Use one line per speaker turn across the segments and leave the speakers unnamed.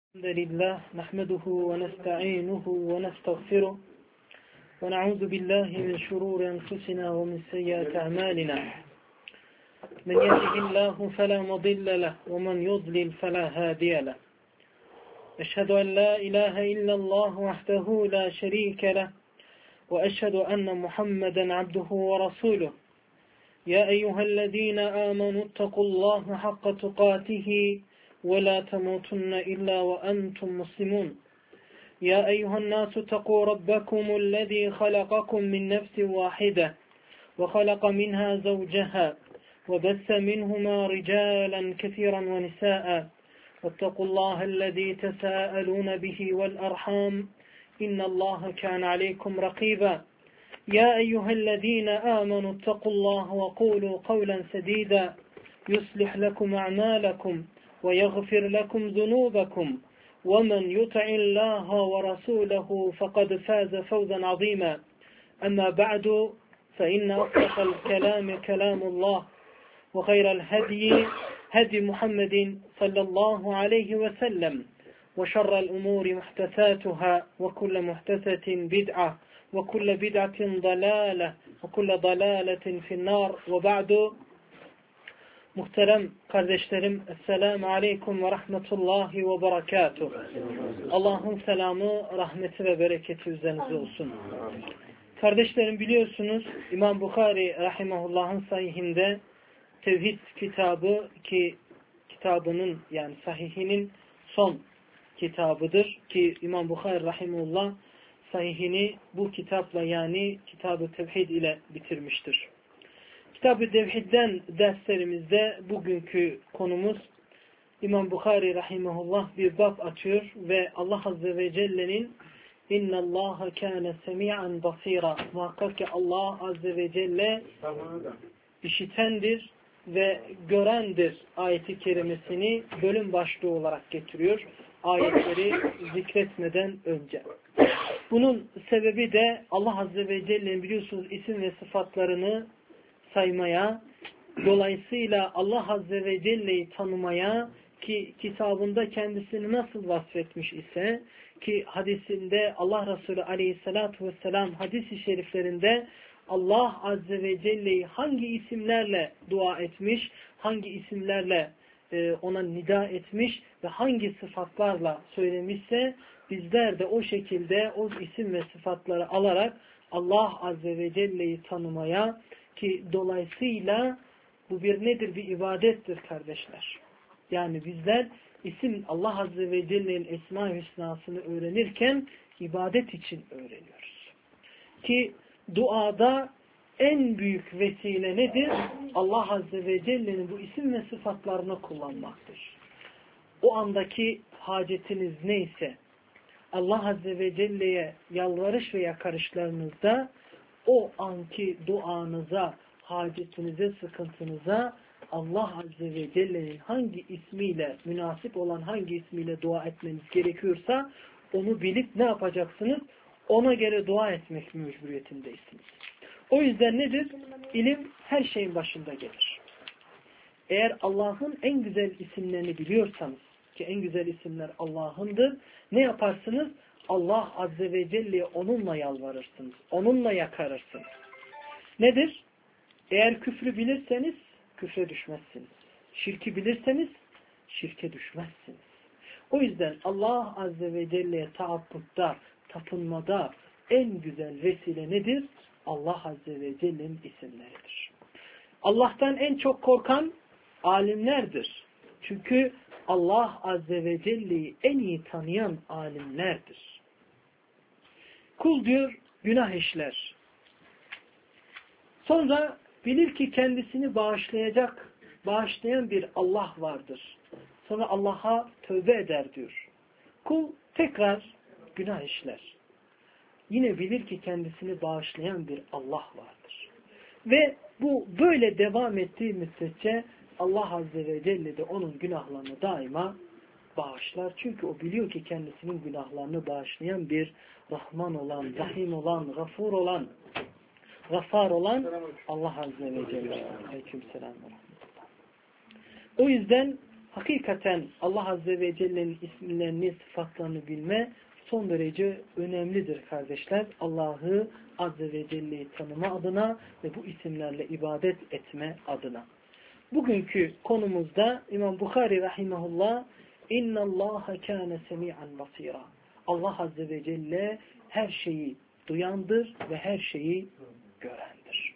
الحمد لله نحمده ونستعينه ونستغفره ونعوذ بالله من شرور أنفسنا ومن سيئات أعمالنا من يهده الله فلا مضل له ومن يضلل فلا هادي له أشهد أن لا إله إلا الله وحده لا شريك له وأشهد أن محمدا عبده ورسوله يا أيها الذين آمنوا اتقوا الله حق تقاته ولا تموتن إلا وأنتم مسلمون يا أيها الناس اتقوا ربكم الذي خلقكم من نفس واحدة وخلق منها زوجها وبث منهما رجالا كثيرا ونساء واتقوا الله الذي تساءلون به والأرحام إن الله كان عليكم رقيبا يا أيها الذين آمنوا اتقوا الله وقولوا قولا سديدا يصلح لكم أعمالكم ويغفر لكم ذنوبكم ومن يطع الله ورسوله فقد فاز فوزا عظيما أما بعد فإن أصدق الكلام كلام الله وخير الهدي هدي محمد صلى الله عليه وسلم وشر الأمور محدثاتها وكل محدثة بدعة وكل بدعة ضلالة وكل ضلالة في النار وبعد. Muhterem kardeşlerim, Esselamu Aleyküm ve Rahmetullahi ve Berekatuhu. Allah'ın selamı, rahmeti ve bereketi üzerinize olsun. Kardeşlerim, biliyorsunuz İmam Bukhari Rahimahullah'ın sahihinde Tevhid kitabı ki kitabının yani sahihinin son kitabıdır ki İmam Bukhari Rahimahullah sahihini bu kitapla yani Kitab-ı Tevhid ile bitirmiştir. Kitab-ı Tevhid'den derslerimizde bugünkü konumuz İmam Bukhari Rahimahullah bir bab açıyor ve Allah Azze ve Celle'nin İnna Allaha kâne semî'an basîrâ, muhakkak ki Allah Azze ve Celle işitendir ve görendir ayeti kerimesini bölüm başlığı olarak getiriyor ayetleri zikretmeden önce. Bunun sebebi de Allah Azze ve Celle'nin biliyorsunuz isim ve sıfatlarını saymaya, dolayısıyla Allah Azze ve Celle'yi tanımaya ki kitabında kendisini nasıl vasfetmiş ise ki hadisinde Allah Resulü Aleyhisselatü Vesselam hadis-i şeriflerinde Allah Azze ve Celle'yi hangi isimlerle dua etmiş, hangi isimlerle ona nida etmiş ve hangi sıfatlarla söylemişse bizler de o şekilde o isim ve sıfatları alarak Allah Azze ve Celle'yi tanımaya ki dolayısıyla bu bir nedir? Bir ibadettir kardeşler. Yani bizler isim Allah Azze ve Celle'nin Esma-i Hüsna'sını öğrenirken ibadet için öğreniyoruz. Ki duada en büyük vesile nedir? Allah Azze ve Celle'nin bu isim ve sıfatlarını kullanmaktır. O andaki hacetiniz neyse Allah Azze ve Celle'ye yalvarış ve yakarışlarınızda o anki duanıza, hacetinize, sıkıntınıza Allah Azze ve Celle'nin hangi ismiyle, münasip olan hangi ismiyle dua etmeniz gerekiyorsa onu bilip ne yapacaksınız? Ona göre dua etmek mecburiyetindeysiniz. O yüzden nedir? İlim her şeyin başında gelir. Eğer Allah'ın en güzel isimlerini biliyorsanız ki en güzel isimler Allah'ındır, ne yaparsınız? Allah Azze ve Celle'ye onunla yalvarırsınız. Onunla yakarırsınız. Nedir? Eğer küfrü bilirseniz küfre düşmezsiniz. Şirki bilirseniz şirke düşmezsiniz. O yüzden Allah Azze ve Celle'ye taabbutta, tapınmada en güzel vesile nedir? Allah Azze ve Celle'nin isimleridir. Allah'tan en çok korkan alimlerdir. Çünkü Allah Azze ve Celle'yi en iyi tanıyan alimlerdir. Kul diyor günah işler. Sonra bilir ki kendisini bağışlayan bir Allah vardır. Sonra Allah'a tövbe eder diyor. Kul tekrar günah işler. Yine bilir ki kendisini bağışlayan bir Allah vardır. Ve bu böyle devam ettiği müddetçe Allah Azze ve Celle de onun günahlarını daima bağışlar. Çünkü o biliyor ki kendisinin günahlarını bağışlayan bir Rahman olan, Rahim olan, Gafur olan, Gafar olan Allah Azze ve Celle. Aleykümselam ve rahmetullah. O yüzden hakikaten Allah Azze ve Celle'nin isimlerini, sıfatlarını bilme son derece önemlidir kardeşler. Allah'ı Azze ve Celle'yi tanıma adına ve bu isimlerle ibadet etme adına. Bugünkü konumuzda İmam Bukhari rahimahullah اِنَّ اللّٰهَ كَانَ سَمِيعًا بَصِيرًا Allah Azze ve Celle her şeyi duyandır ve her şeyi görendir.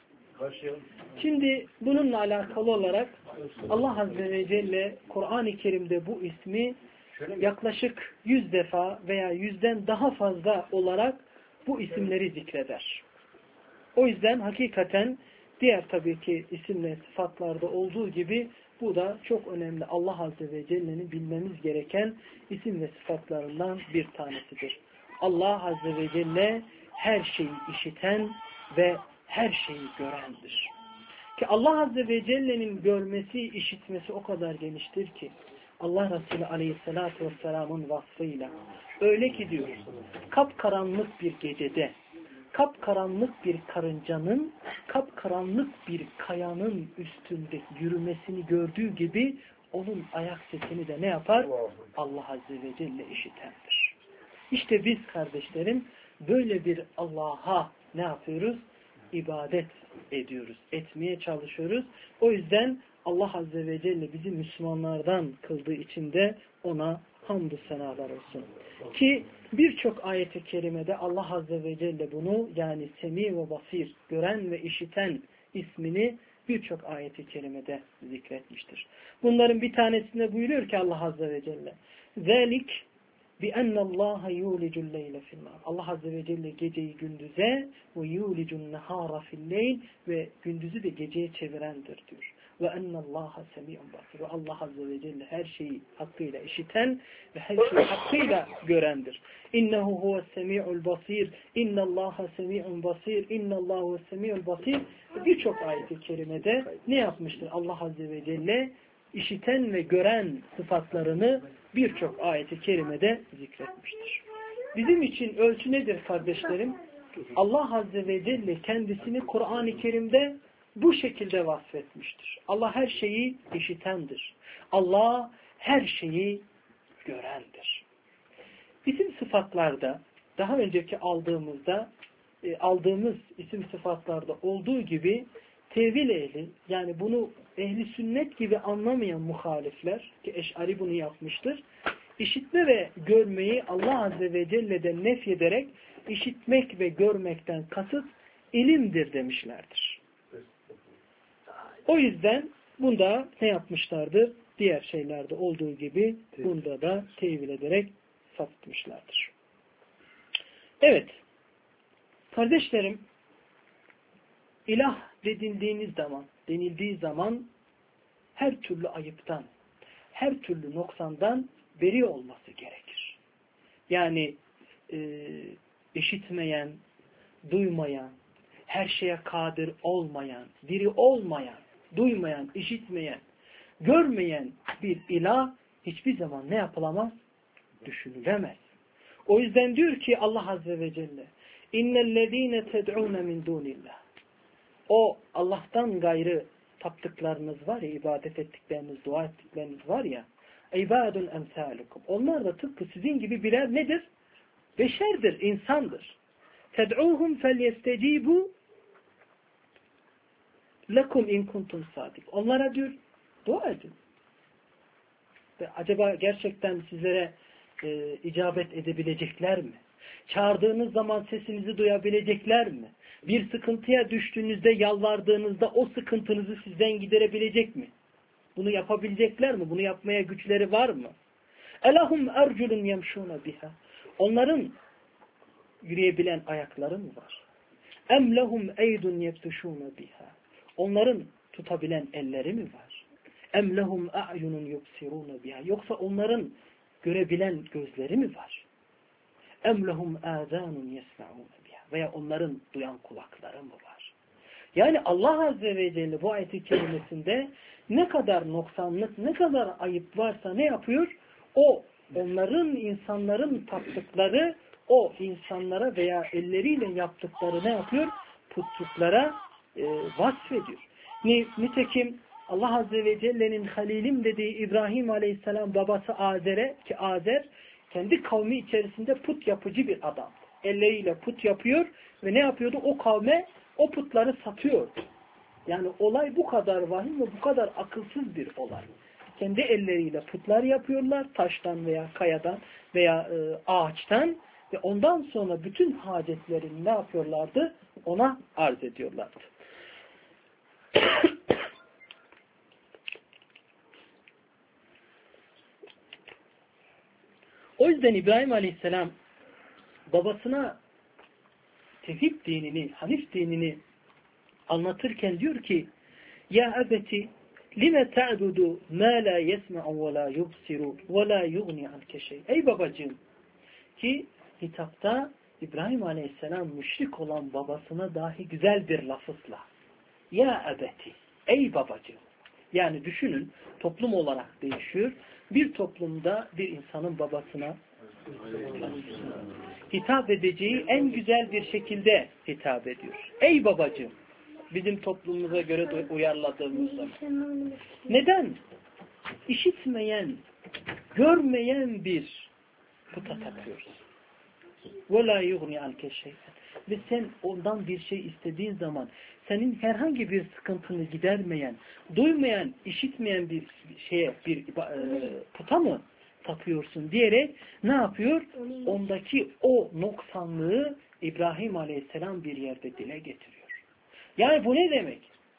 Şimdi bununla alakalı olarak Allah Azze ve Celle Kur'an-ı Kerim'de bu ismi yaklaşık 100 defa veya 100'den daha fazla olarak bu isimleri zikreder. O yüzden hakikaten diğer tabii ki isim ve sıfatlarda olduğu gibi bu da çok önemli. Allah Azze ve Celle'nin bilmemiz gereken isim ve sıfatlarından bir tanesidir. Allah Azze ve Celle her şeyi işiten ve her şeyi görendir. Ki Allah Azze ve Celle'nin görmesi, işitmesi o kadar geniştir ki Allah Resulü Aleyhisselatü Vesselam'ın vasfıyla öyle ki diyor, kapkaranlık bir gecede, kapkaranlık bir karıncanın, kapkaranlık bir kayanın üstünde yürümesini gördüğü gibi onun ayak sesini de ne yapar? Allah Azze ve Celle işitendir. İşte biz kardeşlerim böyle bir Allah'a ne yapıyoruz? İbadet ediyoruz, etmeye çalışıyoruz. O yüzden Allah Azze ve Celle bizi Müslümanlardan kıldığı için de ona hamdü senalar olsun. Ki birçok ayet-i kerimede Allah Azze ve Celle bunu yani Semi ve Basir, gören ve işiten ismini birçok ayet-i kerimede zikretmiştir. Bunların bir tanesinde buyuruyor ki Allah Azze ve Celle ذَلِكْ بِأَنَّ اللّٰهَ يُولِجُ اللَّيْلَ فِي النَّهَارِ Allah Azze ve Celle geceyi gündüze ve يُولِجُ النَّهَارَ فِي اللَّيْلِ ve gündüzü de geceye çevirendir diyor. Ve ennallâhe semî'un basîr. Ve Allah Azze ve Celle her şeyi hakkıyla işiten ve her şeyi hakkıyla görendir. İnnehu huves semî'ul basîr. İnnallâhe semî'un basîr. İnnallâhe huves semî'ul basîr. Birçok ayet-i kerimede ne yapmıştır? Allah Azze ve Celle işiten ve gören sıfatlarını birçok ayet-i kerimede zikretmiştir. Bizim için ölçü nedir kardeşlerim? Allah Azze ve Celle kendisini Kur'an-ı Kerim'de bu şekilde vasfetmiştir. Allah her şeyi işitendir. Allah her şeyi görendir. İsim sıfatlarda daha önceki aldığımız isim sıfatlarda olduğu gibi tevil ehli yani bunu ehli sünnet gibi anlamayan muhalifler ki Eş'ari bunu yapmıştır. İşitme ve görmeyi Allah Azze ve Celle'den nefyederek işitmek ve görmekten kasıt ilimdir demişlerdir. O yüzden bunda ne yapmışlardır? Diğer şeylerde olduğu gibi bunda da tevil ederek sapıtmışlardır. Evet. Kardeşlerim, ilah denildiği zaman her türlü ayıptan, her türlü noksandan beri olması gerekir. Yani işitmeyen, duymayan, her şeye kadir olmayan, diri olmayan, duymayan, işitmeyen, görmeyen bir ilah hiçbir zaman ne yapılamaz? Düşünülemez. O yüzden diyor ki Allah Azze ve Celle İnnellezîne ted'ûne min dûnillah O Allah'tan gayrı taptıklarınız var ya, ibadet ettikleriniz, dua ettikleriniz var ya ibâdun emsâlukum. Onlar da tıpkı sizin gibi birer nedir? Beşerdir, insandır. Ted'ûhum felyestecîbû lekum in kuntum sadik. Onlara diyor, dua edin. Acaba gerçekten sizlere icabet edebilecekler mi? Çağırdığınız zaman sesinizi duyabilecekler mi? Bir sıkıntıya düştüğünüzde, yalvardığınızda o sıkıntınızı sizden giderebilecek mi? Bunu yapabilecekler mi? Bunu yapmaya güçleri var mı? Elahum erculun yemşûne biha. Onların yürüyebilen ayakları mı var? Em lehum eydun yebtuşûne biha. Onların tutabilen elleri mi var? Em lehum a'yunun yubsirûne biha. Yoksa onların görebilen gözleri mi var? Em lehum âzânun yesma'ûne biha. Veya onların duyan kulakları mı var? Yani Allah Azze ve Celle bu ayet-i kerimesinde ne kadar noksanlık, ne kadar ayıp varsa ne yapıyor? Onların, insanların taptıkları, o insanlara veya elleriyle yaptıkları ne yapıyor? Putluklara vasfediyor. Nitekim Allah Azze ve Celle'nin Halilim dediği İbrahim Aleyhisselam babası Azer'e, ki Azer kendi kavmi içerisinde put yapıcı bir adam. Elleriyle put yapıyor ve ne yapıyordu? O kavme o putları satıyor. Yani olay bu kadar vahim ve bu kadar akılsız bir olay. Kendi elleriyle putlar yapıyorlar. Taştan veya kayadan veya ağaçtan ve ondan sonra bütün hacetlerini ne yapıyorlardı? Ona arz ediyorlardı. O yüzden İbrahim Aleyhisselam babasına tevhid dinini, Hanif dinini anlatırken diyor ki: "Ya ebeti lime ta'budu ma la yesma'u ve la yubsiru ve la yughni anke şey." Ey babacığım, ki hitapta İbrahim Aleyhisselam müşrik olan babasına dahi güzel bir lafızla, "Ya ebeti, ey babacığım." Yani düşünün, toplum olarak değişiyor. Bir toplumda bir insanın babasına hitap edeceği en güzel bir şekilde hitap ediyor. Ey babacığım, bizim toplumumuza göre uyarladığımız zaman. Neden? İşitmeyen, görmeyen bir puta tapıyoruz. وَلَا يُغْنِ عَنْكَ شَيْئًا. Ve sen ondan bir şey istediğin zaman senin herhangi bir sıkıntını gidermeyen, duymayan, işitmeyen bir şeye, bir puta mı tapıyorsun diyerek ne yapıyor? Ondaki o noksanlığı İbrahim Aleyhisselam bir yerde dile getiriyor. Yani bu ne demek?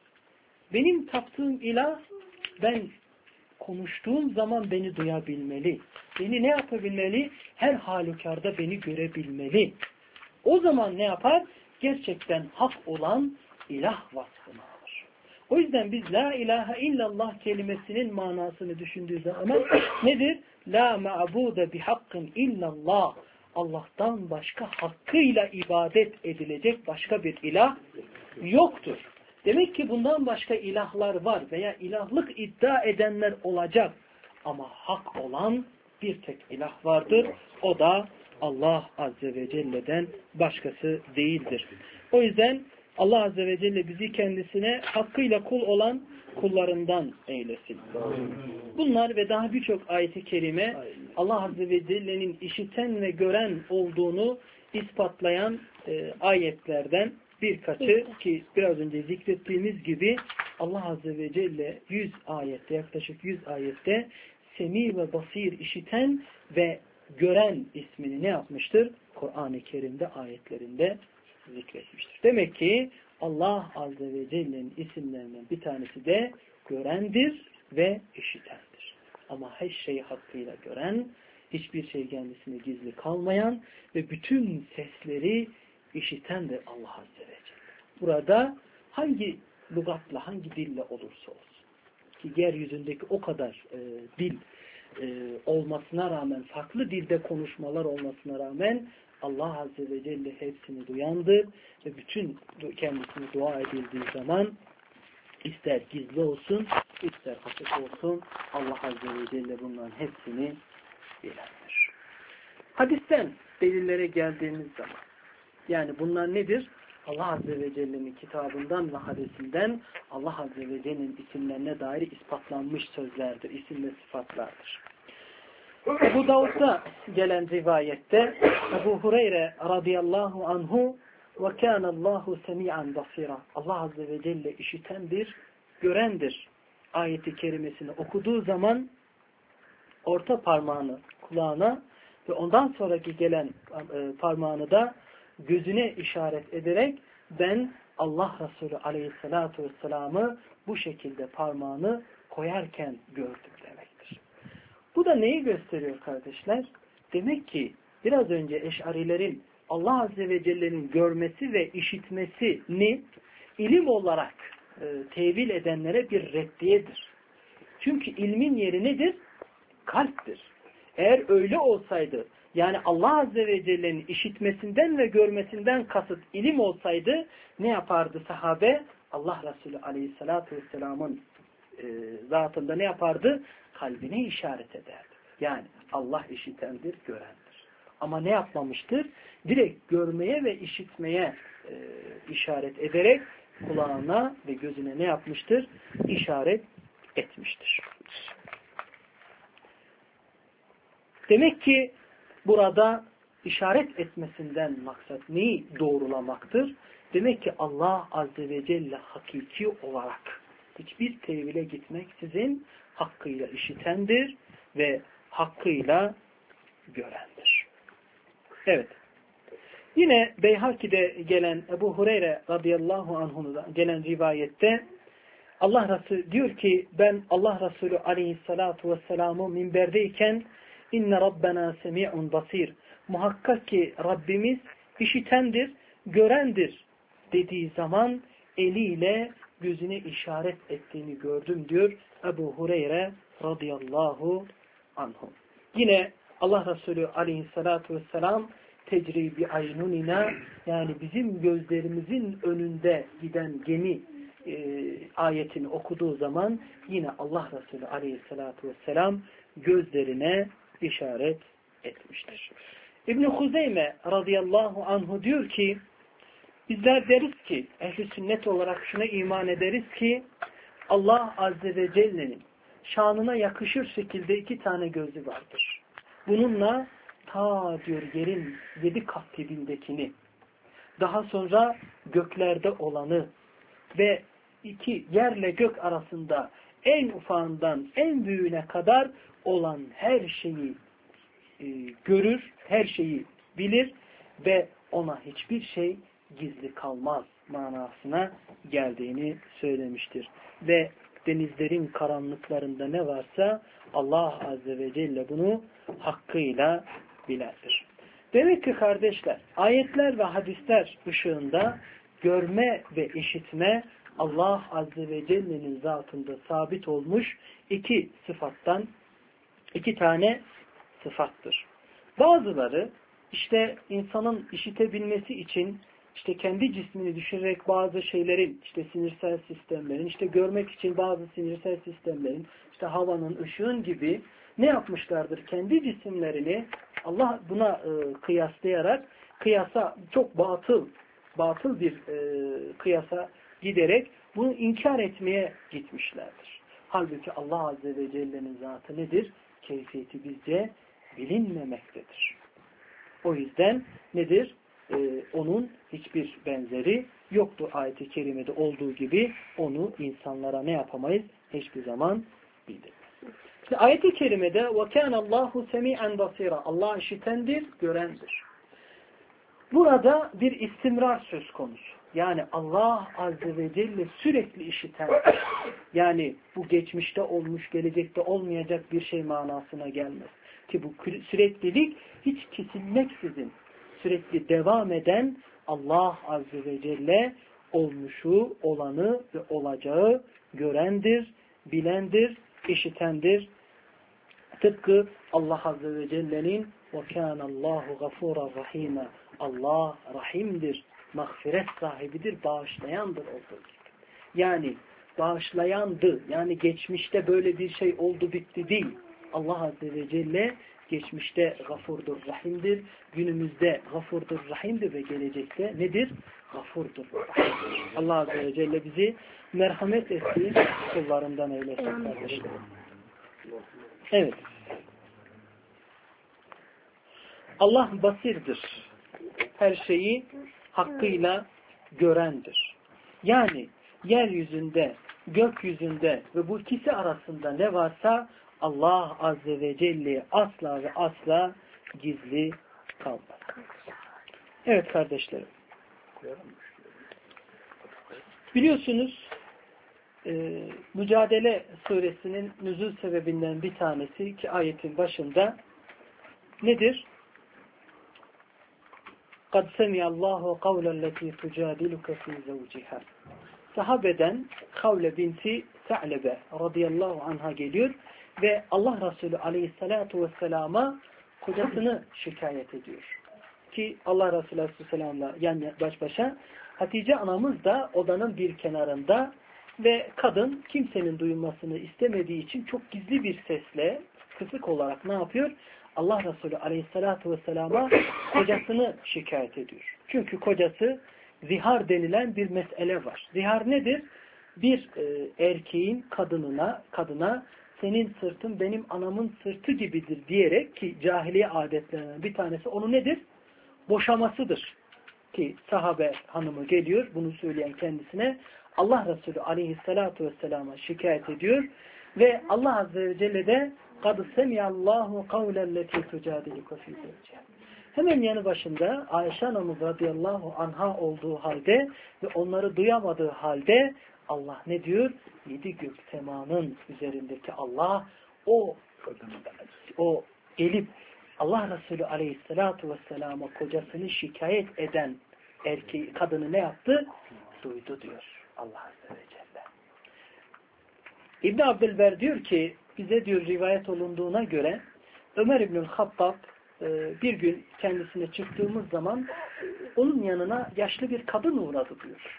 Benim taptığım ilah, ben konuştuğum zaman beni duyabilmeli. Beni ne yapabilmeli? Her halükarda beni görebilmeli. O zaman ne yapar? Gerçekten hak olan ilah vasfını alır. O yüzden biz la ilahe illallah kelimesinin manasını düşündüğü zaman nedir? La ma'bude bihakkın illallah. Allah'tan başka hakkıyla ibadet edilecek başka bir ilah yoktur. Demek ki bundan başka ilahlar var veya ilahlık iddia edenler olacak. Ama hak olan bir tek ilah vardır. O da Allah Azze ve Celle'den başkası değildir. O yüzden Allah Azze ve Celle bizi kendisine hakkıyla kul olan kullarından eylesin. Bunlar ve daha birçok ayet-i kerime Allah Azze ve Celle'nin işiten ve gören olduğunu ispatlayan ayetlerden birkaçı, ki biraz önce zikrettiğimiz gibi Allah Azze ve Celle 100 ayette, yaklaşık 100 ayette Semi ve Basir, işiten ve gören ismini ne yapmıştır? Kur'an-ı Kerim'de ayetlerinde zikretmiştir. Demek ki Allah Azze ve Celle'nin isimlerinden bir tanesi de görendir ve işitendir. Ama her şeyi hakkıyla gören, hiçbir şey kendisine gizli kalmayan ve bütün sesleri işitendir Allah Azze ve Celle. Burada hangi lügatla, hangi dille olursa olsun, ki yeryüzündeki o kadar dil olmasına rağmen, farklı dilde konuşmalar olmasına rağmen Allah Azze ve Celle hepsini duyandır ve bütün kendisine dua edildiği zaman ister gizli olsun, ister açık olsun, Allah Azze ve Celle bunların hepsini bilendir. Hadisten delillere geldiğimiz zaman, yani bunlar nedir? Allah Azze ve Celle'nin kitabından ve hadisinden Allah Azze ve Celle'nin isimlerine dair ispatlanmış sözlerdir, isim ve sıfatlardır. Ebu Davud'da gelen rivayette Ebu Hureyre radıyallahu anhu ve kânallâhu semî'an basîrâ. Allah Azze ve Celle işitendir, görendir ayeti kerimesini okuduğu zaman orta parmağını kulağına ve ondan sonraki gelen parmağını da gözüne işaret ederek ben Allah Resulü aleyhissalatu vesselam'ı bu şekilde parmağını koyarken gördüm demektir. Bu da neyi gösteriyor kardeşler? Demek ki biraz önce Eş'arilerin Allah Azze ve Celle'nin görmesi ve işitmesini ilim olarak tevil edenlere bir reddiyedir. Çünkü ilmin yeri nedir? Kalptir. Eğer öyle olsaydı, yani Allah Azze ve Celle'nin işitmesinden ve görmesinden kasıt ilim olsaydı ne yapardı sahabe? Allah Resulü Aleyhisselatü Vesselam'ın zatında ne yapardı? Kalbine işaret ederdi. Yani Allah işitendir, görendir. Ama ne yapmamıştır? Direkt görmeye ve işitmeye işaret ederek kulağına ve gözüne ne yapmıştır? İşaret etmiştir. Demek ki burada işaret etmesinden maksat neyi doğrulamaktır? Demek ki Allah Azze ve Celle hakiki olarak hiçbir tevhile gitmeksizin hakkıyla işitendir ve hakkıyla görendir. Evet. Yine Beyhaki'de gelen Ebu Hureyre radıyallahu anhu'dan gelen rivayette Allah Resulü diyor ki ben Allah Resulü aleyhissalatu vesselam'ı minberdeyken inne rabbena semi'un basir. Muhakkak ki Rabbimiz işitendir, görendir dediği zaman eliyle gözüne işaret ettiğini gördüm diyor Ebu Hureyre radıyallahu anhu. Yine Allah Resulü aleyhissalatu vesselam tecri bi aynunina yani bizim gözlerimizin önünde giden gemi ayetini okuduğu zaman yine Allah Resulü aleyhissalatu vesselam gözlerine işaret etmiştir. İbn-i Huzeyme radıyallahu anhu diyor ki bizler deriz ki ehl-i sünnet olarak şuna iman ederiz ki Allah Azze ve Celle'nin şanına yakışır şekilde 2 tane gözü vardır. Bununla ta diyor yerin 7 kat dibindekini, daha sonra göklerde olanı ve 2 yerle gök arasında en ufağından en büyüğüne kadar olan her şeyi görür, her şeyi bilir ve ona hiçbir şey gizli kalmaz manasına geldiğini söylemiştir. Ve denizlerin karanlıklarında ne varsa Allah Azze ve Celle bunu hakkıyla bilendir. Demek ki kardeşler, ayetler ve hadisler ışığında görme ve işitme Allah Azze ve Celle'nin zatında sabit olmuş 2 sıfattan 2 tane sıfattır. Bazıları işte insanın işitebilmesi için işte kendi cismini düşürerek bazı şeylerin, işte sinirsel sistemlerin, işte görmek için bazı sinirsel sistemlerin, işte havanın, ışığın gibi ne yapmışlardır? Kendi cisimlerini Allah buna kıyaslayarak kıyasa çok batıl bir kıyasa giderek bunu inkar etmeye gitmişlerdir. Halbuki Allah Azze ve Celle'nin zatı nedir? Keyfiyeti bizce bilinmemektedir. O yüzden nedir? Onun hiçbir benzeri yoktur ayet-i kerimede olduğu gibi onu insanlara ne yapamayız? Hiçbir zaman bildirmeyiz. İşte ayet-i kerimede وَكَانَ اللّٰهُ سَمِيعًا بَصِيرًا Allah işitendir, görendir. Burada bir istimrar söz konusu. Yani Allah Azze ve Celle sürekli işiten, yani bu geçmişte olmuş, gelecekte olmayacak bir şey manasına gelmez. Ki bu süreklilik hiç kesilmeksizin sürekli devam eden Allah Azze ve Celle olmuşu, olanı ve olacağı görendir, bilendir, işitendir. Tıpkı Allah Azze ve Celle'nin وَكَانَ اللّٰهُ غَفُورًا رَحِيمًا Allah rahimdir, mağfiret sahibidir, bağışlayandır olduğu gibi. Yani bağışlayandı, yani geçmişte böyle bir şey oldu bitti değil. Allah Azze ve Celle geçmişte gafurdur, rahimdir, günümüzde gafurdur, rahimdir ve gelecekte nedir? Gafurdur, rahimdir. Allah Azze ve Celle bizi merhamet ettiği kullarından eylesin kardeşlerim. Evet. Allah basirdir. Her şeyi hakkıyla görendir. Yani yeryüzünde, gökyüzünde ve bu ikisi arasında ne varsa Allah Azze ve Celle asla ve asla gizli kalmaz. Evet kardeşlerim. Biliyorsunuz Mücadele suresinin nüzul sebebinden bir tanesi ki ayetin başında nedir? قَدْ سَمِيَ اللّٰهُ قَوْلَ الَّتِي تُجَادِلُكَ فِي زَوْجِهَا Sahabeden Havle binti Sa'lebe radıyallahu anha geliyor ve Allah Resulü aleyhissalatu vesselama kocasını şikayet ediyor. Ki Allah Resulü aleyhisselamla yani baş başa Hatice anamız da odanın bir kenarında ve kadın kimsenin duyulmasını istemediği için çok gizli bir sesle kısık olarak ne yapıyor? Allah Resulü aleyhissalatu vesselama kocasını şikayet ediyor. Çünkü kocası zihar denilen bir mesele var. Zihar nedir? bir erkeğin kadına senin sırtın benim anamın sırtı gibidir diyerek, ki cahiliye adetlerinden bir tanesi onu nedir? Boşamasıdır. Ki sahabe hanımı geliyor bunu söyleyen kendisine, Allah Resulü aleyhissalatu vesselama şikayet ediyor ve Allah Azze ve Celle de قَدْ سَمِيَ اللّٰهُ قَوْلَ الَّتِي تُجَادِلُكَ فِي زَوْجِهَا. Hemen yanı başında Ayşe anamız radıyallahu anha olduğu halde ve onları duyamadığı halde Allah ne diyor? 7 gök semanın üzerindeki Allah o gelip Allah Resulü aleyhissalatu vesselama kocasını şikayet eden erkeği, kadını ne yaptı? Duydu diyor Allah Azze ve Celle. İbn Abdülber diyor ki bize diyor rivayet olunduğuna göre Ömer İbnül Hattab bir gün kendisine çıktığımız zaman onun yanına yaşlı bir kadın uğradı diyor.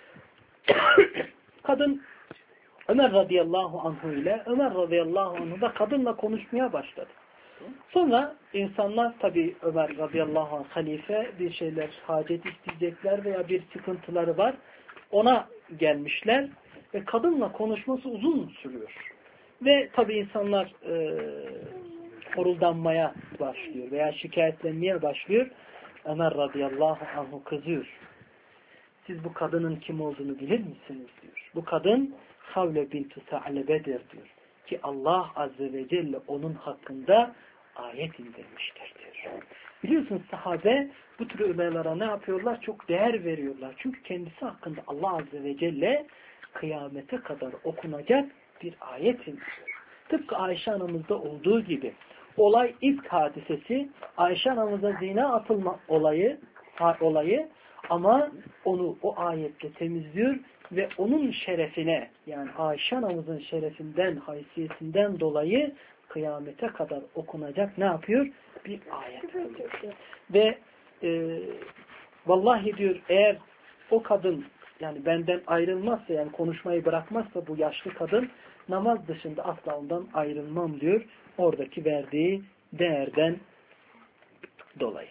Kadın Ömer radıyallahu anhu ile Ömer radıyallahu anhu da kadınla konuşmaya başladı. Sonra insanlar tabi Ömer radıyallahu anh halife bir şeyler hacet isteyecekler veya bir sıkıntıları var. Ona gelmişler ve kadınla konuşması uzun sürüyor. Ve tabi insanlar horuldanmaya başlıyor veya şikayetlenmeye başlıyor. Ömer radıyallahu anhu kızıyor. Siz bu kadının kim olduğunu bilir misiniz diyor. Bu kadın Havle bintu Sa'lebe'dir diyor. Ki Allah Azze ve Celle onun hakkında ayet indirmiştir diyor. Biliyorsunuz sahabe bu tür olaylara ne yapıyorlar? Çok değer veriyorlar. Çünkü kendisi hakkında Allah Azze ve Celle kıyamete kadar okunacak bir ayet indiriyor. Tıpkı Ayşe anamızda olduğu gibi. Olay ifk hadisesi, Ayşe anamıza zina atılma olayı ama onu o ayetle temizliyor ve onun şerefine, yani Ayşe anamızın şerefinden, haysiyetinden dolayı kıyamete kadar okunacak ne yapıyor? Bir ayet oluyor. Ve vallahi diyor eğer o kadın yani benden ayrılmazsa, yani konuşmayı bırakmazsa bu yaşlı kadın, namaz dışında asla ondan ayrılmam diyor. Oradaki verdiği değerden dolayı.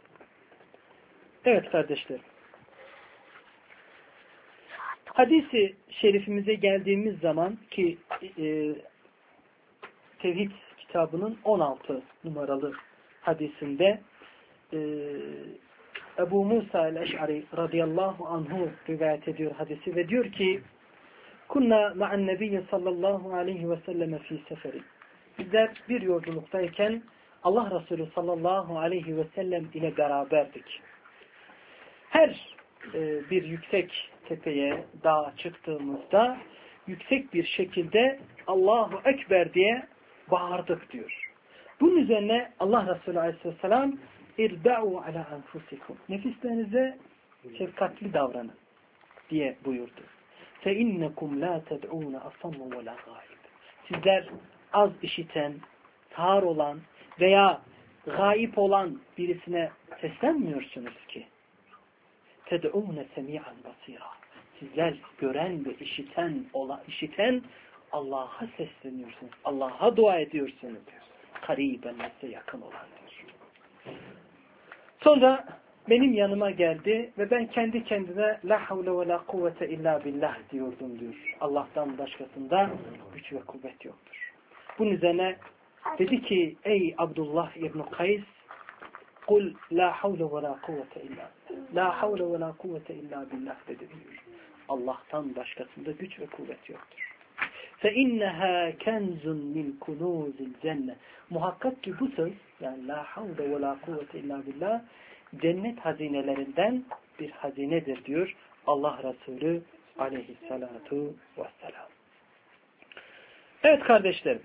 Evet kardeşlerim. Hadisi şerifimize geldiğimiz zaman ki Tevhid kitabının 16 numaralı hadisinde Ebu Musa el-Eş'ari radıyallahu anhu rivayet ediyor hadisi ve diyor ki Kunna ma'an nebiyye sallallahu aleyhi ve selleme fi seferi. Bizler bir yolculuktayken Allah Resulü sallallahu aleyhi ve sellem ile beraberdik. Her bir yüksek tepeye, dağa çıktığımızda yüksek bir şekilde Allahu Ekber diye bağırdık diyor. Bunun üzerine Allah Resulü aleyhisselam irba'u ala enfusikum. Nefislerinize şefkatli davranın diye buyurdu. Fe innekum la ted'un asammu ve la gâib. Sizler az işiten, sağır olan veya gayip olan birisine seslenmiyorsunuz ki. Ted'un semi'an basira. Sizler gören ve işiten Allah'a sesleniyorsunuz. Allah'a dua ediyorsunuz. Kariben size yakın olandır. Sonra benim yanıma geldi ve ben kendi kendime la havle ve la kuvvete illa billah diyordum diyor. Allah'tan başkasında güç ve kuvvet yoktur. Bunun üzerine dedi ki ey Abdullah İbn Kays kul la havle ve la kuvvete illa la havle ve la kuvvete illa billah dedi diyor. Allah'tan başkasında güç ve kuvvet yoktur. فَاِنَّهَا كَنْزٌ مِنْ كُنُوزِ الْجَنَّةِ Muhakkak ki bu söz, yani la havle ve la kuvvete illa billah, cennet hazinelerinden bir hazinedir diyor Allah Resulü aleyhissalatu vesselam. Evet kardeşlerim,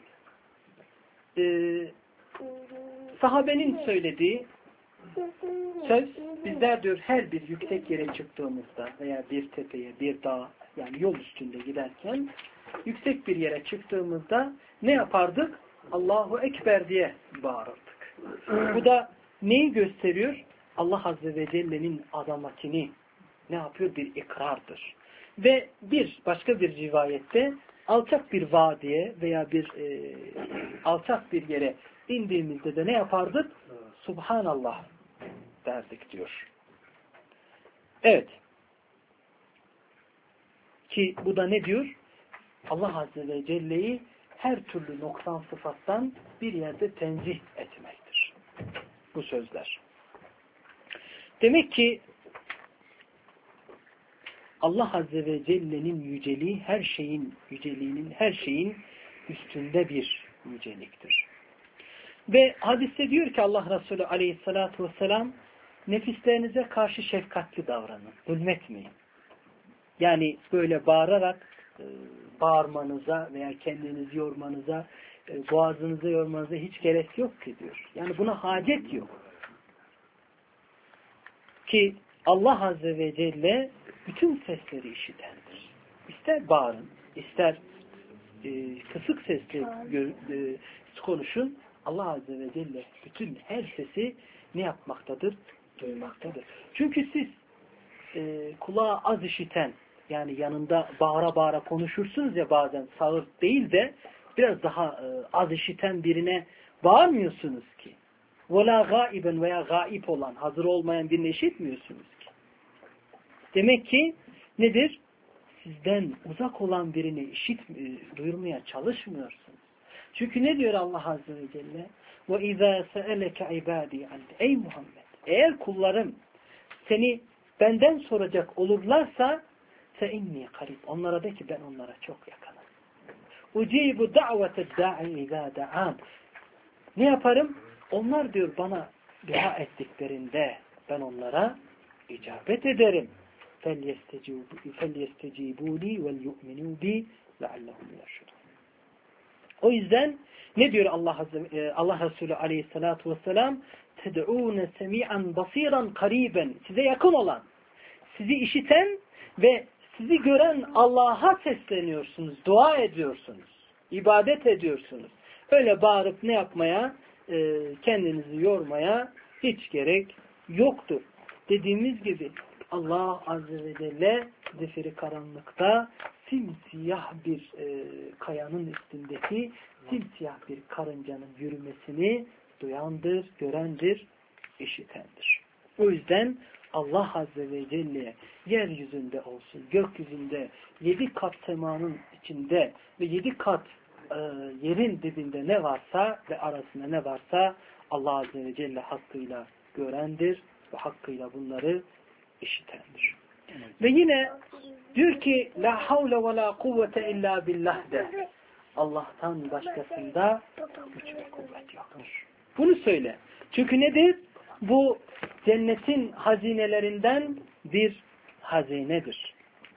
sahabenin söylediği söz, bizler diyor her bir yüksek yere çıktığımızda veya bir tepeye, bir dağa, yani yol üstünde giderken yüksek bir yere çıktığımızda ne yapardık? Allahu Ekber diye bağırırdık. Bu da neyi gösteriyor? Allah Azze ve Celle'nin azametini ne yapıyor? Bir ikrardır. Ve başka bir rivayette alçak bir vadiye veya bir alçak bir yere indiğimizde de ne yapardık? Subhanallah derdik diyor. Evet. Ki bu da ne diyor? Allah Azze ve Celle'yi her türlü noksan sıfattan bir yerde tenzih etmektir. Bu sözler. Demek ki Allah Azze ve Celle'nin yüceliği her şeyin yüceliğinin her şeyin üstünde bir yüceliktir. Ve hadiste diyor ki Allah Resulü Aleyhisselatü Vesselam, nefislerinize karşı şefkatli davranın, zulmetmeyin. Yani böyle bağırarak bağırmanıza veya kendinizi yormanıza, boğazınızı yormanıza hiç gerek yok ki diyor. Yani buna hacet yok. Ki Allah Azze ve Celle bütün sesleri işitendir. İster bağırın, ister kısık sesle konuşun. Allah Azze ve Celle bütün her sesi ne yapmaktadır? Duymaktadır. Çünkü siz kulağa az işiten, yani yanında bağıra bağıra konuşursunuz ya bazen, sağır değil de biraz daha az işiten birine bağırmıyorsunuz ki. وَلَا غَائِبًا veya gaip olan, hazır olmayan birini işitmiyorsunuz ki. Demek ki nedir? Sizden uzak olan birini duyurmaya çalışmıyorsunuz. Çünkü ne diyor Allah Azze ve Celle? وَاِذَا سَأَلَكَ عِبَادِي عَنْدِ Ey Muhammed! Eğer kullarım seni benden soracak olurlarsa فَاِنِّي قَرِيبٌ Onlara de ki ben onlara çok yakınım. اُجِيبُ دَعْوَةَ الدَّاعِ اِذَا دَعَانِ Ne yaparım? Onlar diyor bana dua ettiklerinde ben onlara icabet ederim. فَلْيَسْتَجِيبُوا لِي وَلْيُؤْمِنُوا بِي لَعَلَّهُمْ يَرْشُدُونَ O yüzden ne diyor Allah Resulü Aleyhisselatü Vesselam? تَدْعُونَ سَمِيعًا بَصِيرًا قَرِيبًا Size yakın olan, sizi işiten ve sizi gören Allah'a sesleniyorsunuz, dua ediyorsunuz, ibadet ediyorsunuz. Öyle bağırıp ne yapmaya, kendinizi yormaya hiç gerek yoktur. Dediğimiz gibi Allah Azze ve Celle zifiri karanlıkta simsiyah bir kayanın üstündeki simsiyah bir karıncanın yürümesini duyandır, görendir, işitendir. O yüzden Allah Azze ve Celle yeryüzünde olsun, gökyüzünde 7 kat semanın içinde ve 7 kat yerin dibinde ne varsa ve arasında ne varsa Allah Azze ve Celle hakkıyla görendir ve hakkıyla bunları işitendir. Ve yine diyor ki la havle ve la kuvvete illa billah de. Allah'tan başkasında güç ve kuvvet yoktur. Bunu söyle. Çünkü nedir? Bu cennetin hazinelerinden bir hazinedir.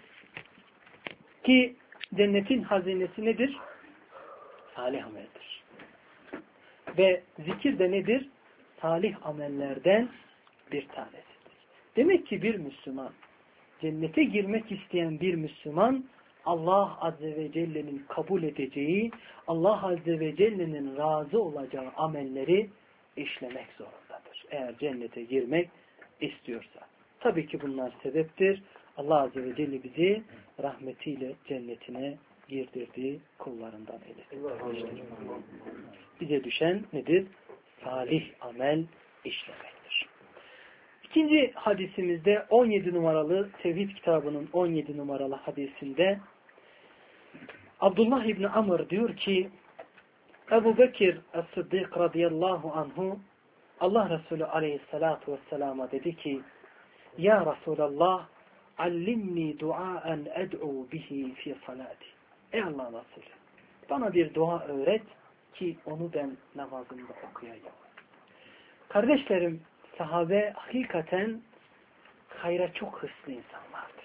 Ki cennetin hazinesi nedir? Salih ameldir. Ve zikir de nedir? Salih amellerden bir tanesidir. Demek ki bir Müslüman, cennete girmek isteyen bir Müslüman, Allah Azze ve Celle'nin kabul edeceği, Allah Azze ve Celle'nin razı olacağı amelleri işlemek zorundadır. Eğer cennete girmek istiyorsa. Tabii ki bunlar sebeptir. Allah Azze ve Celle bizi rahmetiyle cennetine girdirdiği kullarından eylesin. Bize düşen nedir? Salih amel işlemektir. İkinci hadisimizde 17 numaralı Tevhid kitabının 17 numaralı hadisinde Abdullah İbni Amr diyor ki Ebu Bekir Es-Sıddık radıyallahu anhu Allah Resulü aleyhissalatu vesselama dedi ki Ya Resulallah allimni duaen ed'u bihi fi salati. Ey Allah Resulü bana bir dua öğret ki onu ben namazımda okuyayım. Kardeşlerim, sahabe hakikaten hayra çok hırslı insanlardı.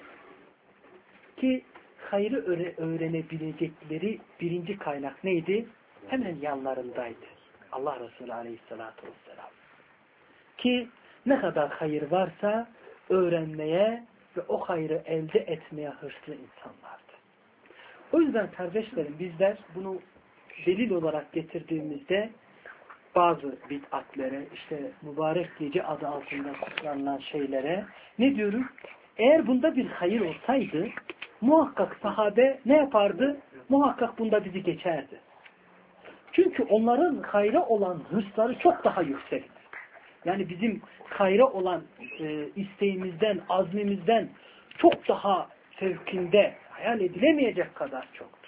Ki hayrı öğrenebilecekleri birinci kaynak neydi? Hemen yanlarındaydı. Allah Resulü Aleyhisselatü Vesselam. Ki ne kadar hayır varsa öğrenmeye ve o hayrı elde etmeye hırslı insanlardı. O yüzden kardeşlerim bizler bunu delil olarak getirdiğimizde bazı bid'atlere, işte mübarek gece adı altında kutlanılan şeylere ne diyorum? Eğer bunda bir hayır olsaydı muhakkak sahabe ne yapardı? Muhakkak bunda bizi geçerdi. Çünkü onların hayra olan hırsları çok daha yüksekti. Yani bizim hayra olan isteğimizden, azmimizden çok daha fevkinde hayal edilemeyecek kadar çoktur.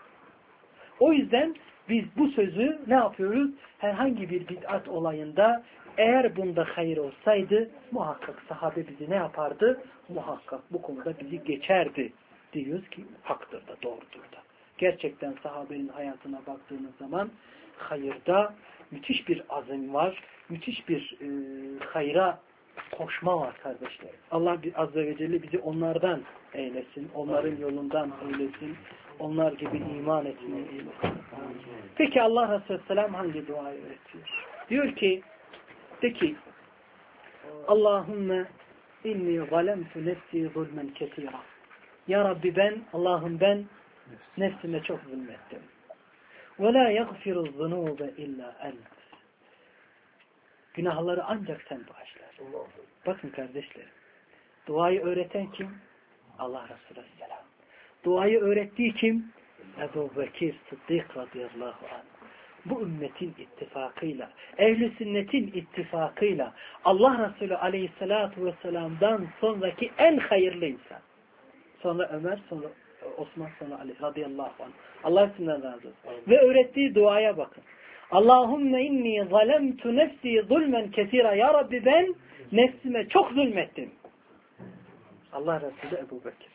O yüzden biz bu sözü ne yapıyoruz? Herhangi bir bid'at olayında eğer bunda hayır olsaydı muhakkak sahabe bizi ne yapardı? Muhakkak bu konuda bizi geçerdi. Diyoruz ki haktır da doğrudur da. Gerçekten sahabenin hayatına baktığımız zaman hayırda müthiş bir azim var. Müthiş bir hayra koşma var kardeşler. Allah Azze ve Celle bizi onlardan eylesin. Onların yolundan eylesin. Onlar gibi iman etmeyi eylesin. Peki Allah Resulü Selam hangi duayı öğretiyor? Diyor ki, de ki Allahümme inni zalemtu nefsi zulmen ketira. Ya Rabbi Allah'ım ben nefsime çok zulmettim. Ve la yaghfiru zunube illa ent. Günahları ancak sen bağışlar. Bakın kardeşlerim. Duayı öğreten kim? Allah Resulü Aleyhisselam. Duayı öğrettiği kim? Ebu Bekir Sıddık radıyallahu anh. Bu ümmetin ittifakıyla, ehl-i sünnetin ittifakıyla Allah Resulü Aleyhisselatü Vesselam'dan sonraki en hayırlı insan. Sonra Ömer, sonra Osman, sonra Ali radıyallahu anh. Allah isimden razı olsun. Ve öğrettiği duaya bakın. Allahümme inni zalemtu nefsi zulmen kesira. Ya Rabbi ben nefsime çok zulmettim. Allah Resulü Ebu Bekir.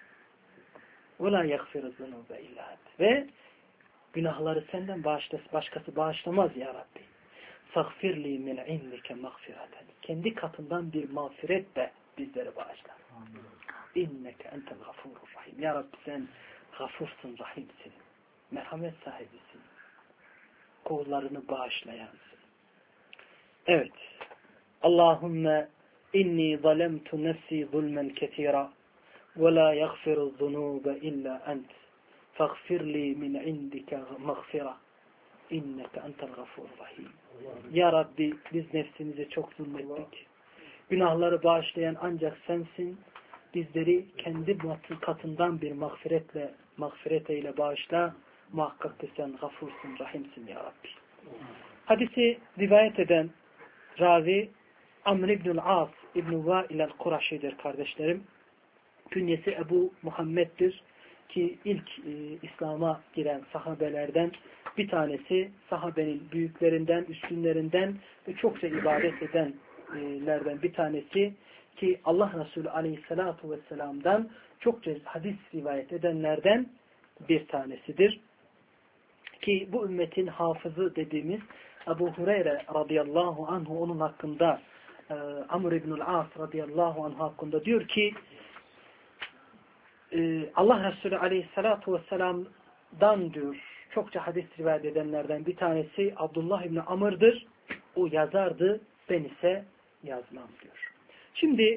وَلَا يَغْفِرُ الذُّنُوبَ اِلَّا اَنْتَ. Ve günahları senden başkası bağışlamaz ya Rabbi. فَغْفِرْ لِي مِنْ عِنْدِكَ مَغْفِرَةً. Kendi katından bir mağfiret de bizleri bağışlar. İnneke entel gafurur rahim. Ya Rabbi sen gafursun, rahimsin. Merhamet sahibisin. Kullarını bağışlayansın. Evet. Allahümme inni zalemtu nefsi zulmen ketira ve la yaghfiru zunube illa ent. Faghfir li min indike mağfira. İnneke entel gafurur rahim. Ya Rabbi biz nefsimize çok zulmettik. Günahları bağışlayan ancak sensin. Bizleri kendi katından bir mağfiret eyle bağışla. Muhakkak ki sen gafursun, rahimsin ya Rabbi. Hadisi rivayet eden ravi Amr ibn-ül As İbn-i Vail el-Kuraşi'dir kardeşlerim. Künyesi Ebu Muhammed'dir ki ilk İslam'a giren sahabelerden bir tanesi, sahabenin büyüklerinden, üstünlerinden ve çokça ibadet edenlerden bir tanesi ki Allah Resulü Aleyhisselatu Vesselam'dan çokça hadis rivayet edenlerden bir tanesidir. Ki bu ümmetin hafızı dediğimiz Ebu Hureyre radıyallahu anhu onun hakkında Amr ibn-ül As radıyallahu anhu hakkında diyor ki Allah Resulü Aleyhisselatu Vesselam'dan diyor çokça hadis rivayet edenlerden bir tanesi Abdullah ibn Amr'dır. O yazardı, ben ise yazmam diyor. Şimdi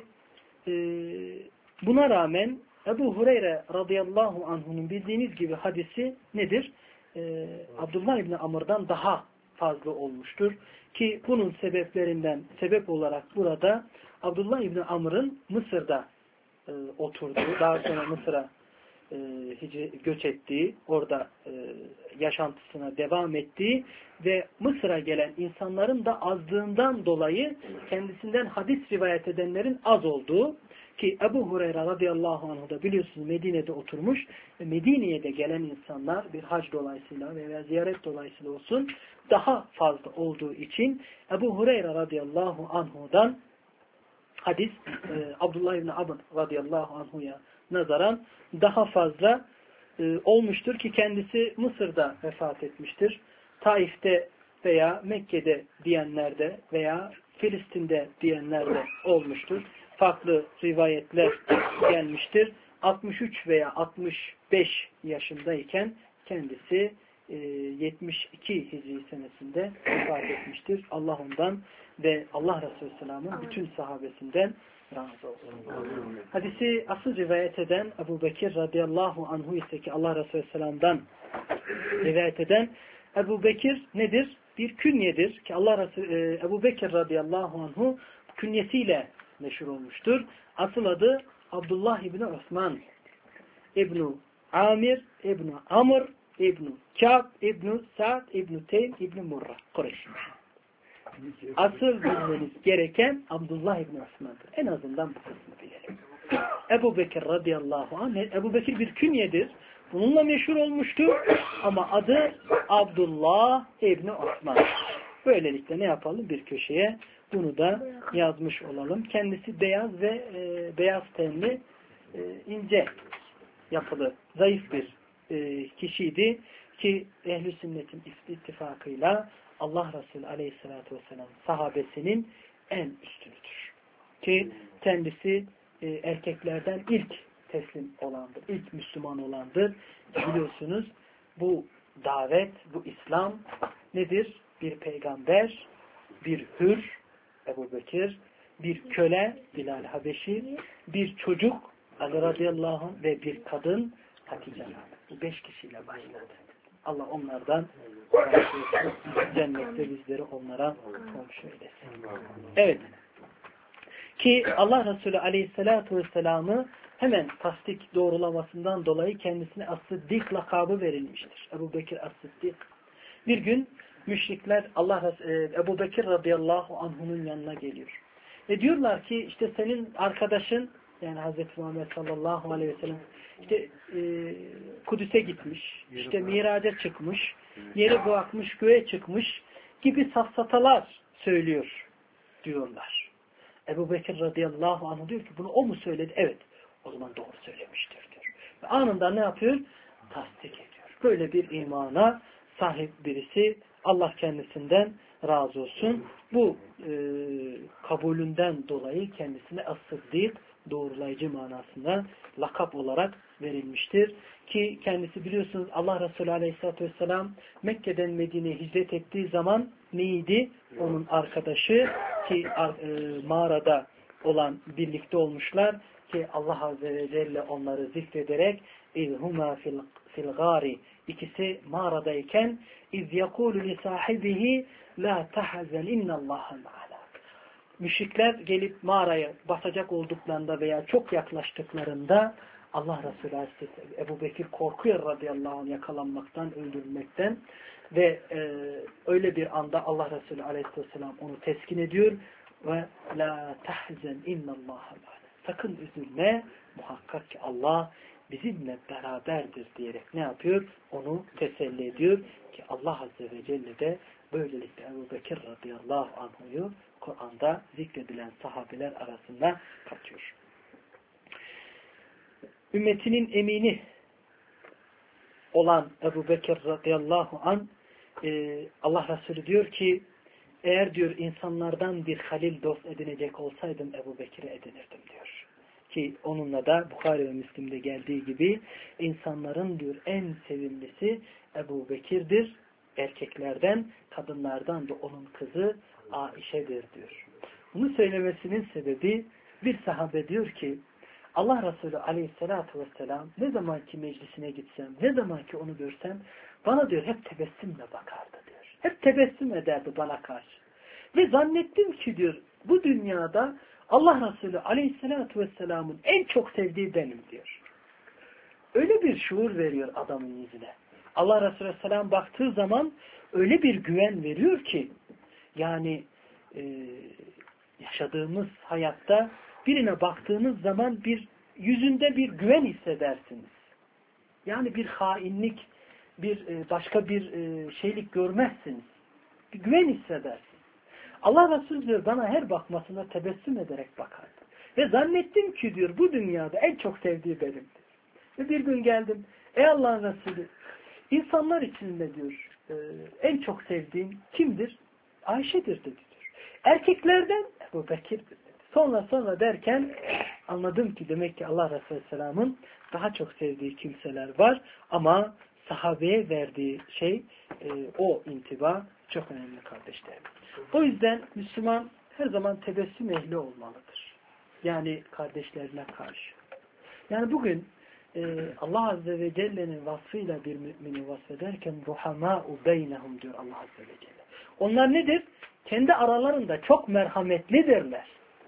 buna rağmen Ebu Hureyre radıyallahu anhu'nun bildiğiniz gibi hadisi nedir? Abdullah ibn Amr'dan daha fazla olmuştur. Ki bunun sebep olarak burada Abdullah ibn Amr'ın Mısır'da oturduğu, daha sonra Mısır'a göç ettiği, orada yaşantısına devam ettiği ve Mısır'a gelen insanların da azlığından dolayı kendisinden hadis rivayet edenlerin az olduğu ki Ebu Hureyre radıyallahu anh da biliyorsunuz Medine'de oturmuş ve Medine'ye de gelen insanlar bir hac dolayısıyla veya ziyaret dolayısıyla olsun daha fazla olduğu için Ebu Hureyre radıyallahu anhu'dan hadis Abdullah ibn Amr radıyallahu anhu'ya nazaran daha fazla olmuştur ki kendisi Mısır'da vefat etmiştir. Taif'te veya Mekke'de diyenlerde veya Filistin'de diyenlerde olmuştur. Farklı rivayetler gelmiştir. 63 veya 65 yaşındayken kendisi 72 Hicri senesinde vefat etmiştir. Allah ondan ve Allah Resulü Selam'ın bütün sahabesinden razı olsun. Hadisi asıl rivayet eden Ebu Bekir radıyallahu anhu ise ki Allah Resulü Selam'dan rivayet eden Ebu Bekir nedir? Bir künyedir ki Allah Resulü Ebu Bekir radıyallahu anhu künyesiyle meşhur olmuştur. Asıl adı Abdullah İbni Osman İbni Amir İbni Amr İbni Kâb İbni Sa'd İbni Teym İbni Murra Kureyş. Asıl bilmeniz gereken Abdullah İbni Osman'dır. En azından bu kısmı bilelim. Ebu Bekir radıyallahu anh. Ebu Bekir bir künyedir. Bununla meşhur olmuştur. Ama adı Abdullah İbni Osman. Böylelikle ne yapalım? Bir köşeye bunu da yazmış olalım. Kendisi beyaz ve beyaz tenli, ince yapılı, zayıf bir kişiydi ki ehl-i sünnetin ittifakıyla Allah Resulü aleyhissalatü vesselam sahabesinin en üstünüdür. Ki kendisi erkeklerden ilk teslim olandır, ilk Müslüman olandır. Biliyorsunuz bu davet, bu İslam nedir? Bir peygamber, bir hür, Ebu Bekir, bir köle, Bilal Habeşi, bir çocuk, Ali radıyallahu anh ve bir kadın, Hatice. Bu 5 kişiyle başladı. Allah onlardan cennette bizleri onlara komşu eylesin. Evet. Ki Allah Resulü aleyhissalatu vesselam'ı hemen tasdik doğrulamasından dolayı kendisine As-Sıddik lakabı verilmiştir. Ebu Bekir As-Sıddik. Bir gün müşrikler Ebu Bekir radıyallahu anh'unun yanına geliyor. Ve diyorlar ki işte senin arkadaşın, yani Hz. Muhammed sallallahu aleyhi ve sellem işte Kudüs'e gitmiş, işte Miraç'a çıkmış, yeri bırakmış, göğe çıkmış gibi safsatalar söylüyor diyorlar. Ebu Bekir radıyallahu anh diyor ki bunu o mu söyledi? Evet. O zaman doğru söylemiştir diyor. Ve anında ne yapıyor? Tasdik ediyor. Böyle bir imana sahip birisi, Allah kendisinden razı olsun. Bu kabulünden dolayı kendisine As-Sıddik, doğrulayıcı manasında lakap olarak verilmiştir. Ki kendisi biliyorsunuz Allah Resulü aleyhissalatü vesselam Mekke'den Medine'ye hicret ettiği zaman neydi? Onun arkadaşı ki mağarada olan birlikte olmuşlar ki Allah Azze ve Celle onları zikrederek İzhuma fil gari, ikisi mağaradayken iz yekulu li sahibihi la tahzen innallaha ma'ana. Müşrikler gelip mağaraya basacak olduklarında veya çok yaklaştıklarında Allah Resulü Aleyhisselam Ebu Bekir korkuyor radıyallahu anh yakalanmaktan, öldürülmekten ve öyle bir anda Allah Resulü Aleyhisselam onu teskin ediyor ve la tahzen innallaha ma'ana. Sakın üzülme, muhakkak ki Allah bizimle beraberdir diyerek ne yapıyor? Onu teselli ediyor ki Allah Azze ve Celle de böylelikle Ebu Bekir radıyallahu anh'u Kur'an'da zikredilen sahabeler arasında katıyor. Ümmetinin emini olan Ebu Bekir radıyallahu anh Allah Resulü diyor ki eğer diyor insanlardan bir halil dost edinecek olsaydım Ebu Bekir'i edinirdim diyor. Ki onunla da Bukhari ve Müslim'de geldiği gibi insanların diyor en sevimlisi Ebu Bekir'dir. Erkeklerden, kadınlardan da onun kızı Aişe'dir diyor. Bunu söylemesinin sebebi bir sahabe diyor ki Allah Resulü aleyhissalatu vesselam ne zamanki meclisine gitsem, ne zamanki onu görsem bana diyor hep tebessümle bakardı diyor. Hep tebessüm ederdi bana karşı. Ve zannettim ki diyor bu dünyada Allah Resulü aleyhissalatu vesselamın en çok sevdiği benim diyor. Öyle bir şuur veriyor adamın yüzüne. Allah Resulü aleyhisselam baktığı zaman öyle bir güven veriyor ki yani yaşadığımız hayatta birine baktığınız zaman bir yüzünde bir güven hissedersiniz. Yani bir hainlik, bir başka bir şeylik görmezsiniz. Bir güven hissedersiniz. Allah Resulü diyor bana her bakmasına tebessüm ederek bakardı. Ve zannettim ki diyor bu dünyada en çok sevdiği benimdir. Ve bir gün geldim. Ey Allah'ın Resulü insanlar içinde diyor en çok sevdiğim kimdir? Ayşe'dir dedi diyor. Erkeklerden Ebu Bekir'dir dedi. Sonra derken anladım ki demek ki Allah Resulü Aleyhisselam'ın daha çok sevdiği kimseler var ama sahabeye verdiği şey o intiba çok önemli kardeşlerim. O yüzden Müslüman her zaman tebessüm ehli olmalıdır. Yani kardeşlerine karşı. Yani bugün Allah Azze ve Celle'nin vasfıyla bir mümini vasfederken ruhamâ'u beynehum diyor Allah Azze ve Celle. Onlar nedir? Kendi aralarında çok merhametlidirler.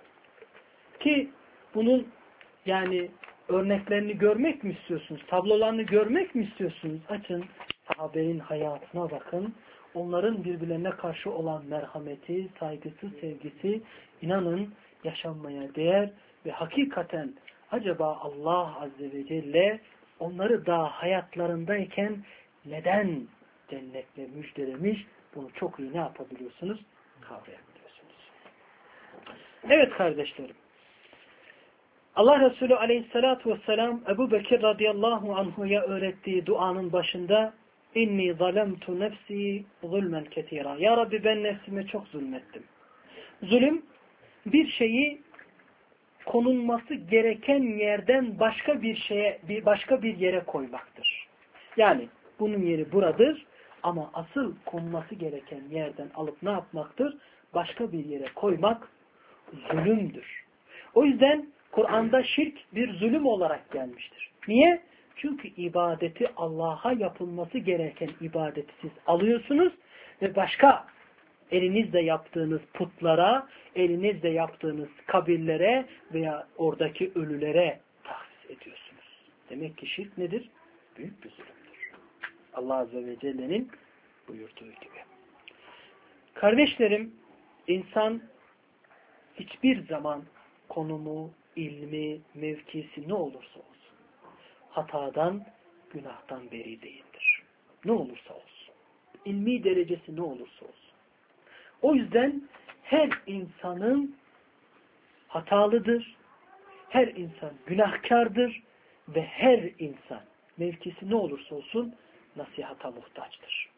Ki bunun yani örneklerini görmek mi istiyorsunuz? Tablolarını görmek mi istiyorsunuz? Açın sahabenin hayatına bakın. Onların birbirlerine karşı olan merhameti, saygısı, sevgisi inanın yaşanmaya değer ve hakikaten acaba Allah Azze ve Celle onları daha hayatlarındayken neden cennetle müjdelemiş? Bunu çok iyi ne yapabiliyorsunuz? Kavrayabiliyorsunuz. Evet kardeşlerim. Allah Resulü Aleyhisselatü Vesselam Ebu Bekir radıyallahu anhu'ya öğrettiği duanın başında İnni zalemtu nefsi zulmen ketira. Ya Rabbi ben nefsime çok zulmettim. Zulüm bir şeyi konulması gereken yerden başka bir yere koymaktır. Yani bunun yeri buradır ama asıl konulması gereken yerden alıp ne yapmaktır? Başka bir yere koymak zulümdür. O yüzden Kur'an'da şirk bir zulüm olarak gelmiştir. Niye? Çünkü ibadeti Allah'a yapılması gereken ibadeti siz alıyorsunuz ve başka elinizle yaptığınız putlara, elinizle yaptığınız kabirlere veya oradaki ölülere tahsis ediyorsunuz. Demek ki şirk nedir? Büyük bir zulümdür. Allah Azze ve Celle'nin buyurduğu gibi. Kardeşlerim, insan hiçbir zaman konumu, ilmi, mevkisi ne olursa olsun hatadan, günahtan beri değildir. Ne olursa olsun. İlmi derecesi ne olursa olsun. O yüzden her insanın hatalıdır, her insan günahkardır ve her insan mevkisi ne olursa olsun nasihata muhtaçtır.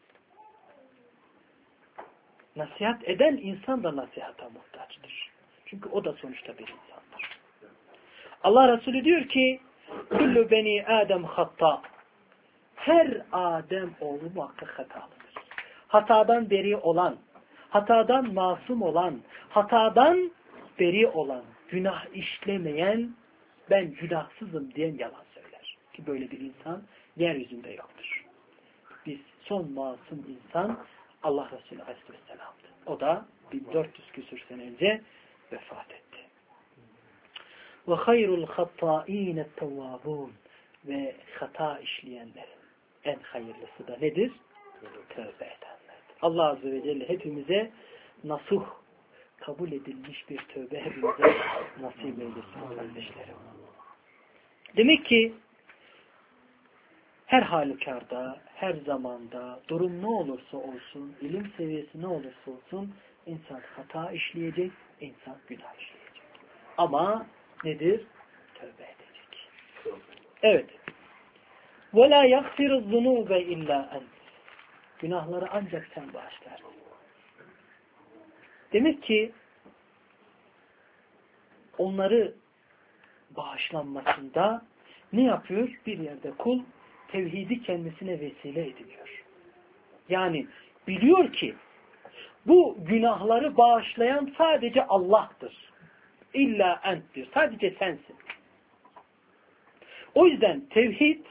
Nasihat eden insan da nasihata muhtaçtır. Çünkü o da sonuçta bir insandır. Allah Resulü diyor ki Kullu beni Adem hatta. Her Adem oğlu muhakkak hatalıdır. Hatadan beri olan, hatadan masum olan, hatadan beri olan, günah işlemeyen, ben günahsızım diyen yalan söyler. Ki böyle bir insan yeryüzünde yoktur. Biz son masum insan Allah Resulü Aleyhisselam'dı. O da 1400 küsur sene önce vefat etti. Ve hayrul hattâîne tevvâbûn. Ve hata işleyenlerin en hayırlısı da nedir? Tövbe edenler. Allah Azze ve Celle hepimize nasuh, kabul edilmiş bir tövbe hepimize nasip eylesin kardeşlerim. Demek ki her halükarda, her zamanda, durum ne olursa olsun, ilim seviyesi ne olursa olsun, insan hata işleyecek, insan günah işleyecek. Ama nedir? Tövbe edecek. Evet. وَلَا يَغْفِرُ الذُّنُوبَ اِلَّا اَنْتِ. Günahları ancak sen bağışlarsın. Demek ki onları bağışlanmasında ne yapıyor? Bir yerde kul tevhidi kendisine vesile ediliyor. Yani biliyor ki bu günahları bağışlayan sadece Allah'tır. İlla enttir. Sadece sensin. O yüzden tevhid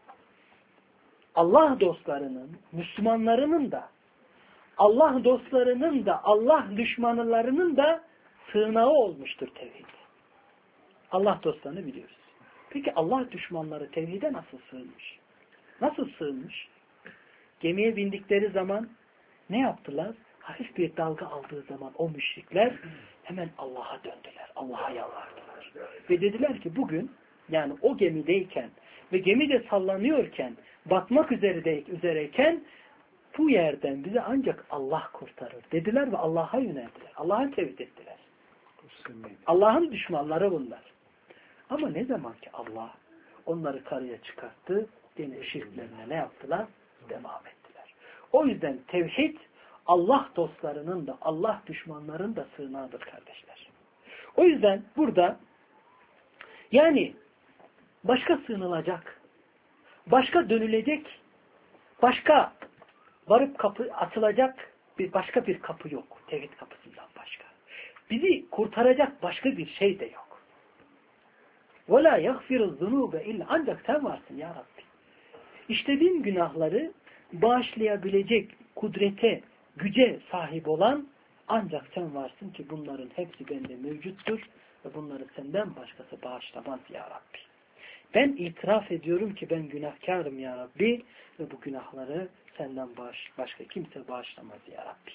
Allah dostlarının, Müslümanlarının da, Allah dostlarının da, Allah düşmanlarının da sığınağı olmuştur tevhid. Allah dostlarını biliyoruz. Peki Allah düşmanları tevhide nasıl sığınmış? Nasıl sığınmış? Gemiye bindikleri zaman ne yaptılar? Hafif bir dalga aldığı zaman o müşrikler hemen Allah'a döndüler. Allah'a yalvardılar. Ve dediler ki bugün yani o gemideyken ve gemi de sallanıyorken batmak üzereyken bu yerden bizi ancak Allah kurtarır dediler ve Allah'a yöneldiler. Allah'a tevhid ettiler. Allah'ın düşmanları bunlar. Ama ne zaman ki Allah onları karaya çıkarttı, yine şirklerine ne yaptılar? Devam ettiler. O yüzden tevhid Allah dostlarının da Allah düşmanlarının da sığınağıdır kardeşler. O yüzden burada yani başka sığınılacak, başka dönülecek, başka varıp kapı açılacak başka bir kapı yok. Tevhid kapısından başka. Bizi kurtaracak başka bir şey de yok. وَلَا يَغْفِرُ الذُّنُوبَ illa ancak sen varsın ya Rabbi. İşlediğin günahları bağışlayabilecek kudrete, güce sahip olan ancak sen varsın ki bunların hepsi bende mevcuttur ve bunları senden başkası bağışlamaz ya Rabbi. Ben itiraf ediyorum ki ben günahkarım ya Rabbi ve bu günahları senden başka kimse bağışlamaz ya Rabbi.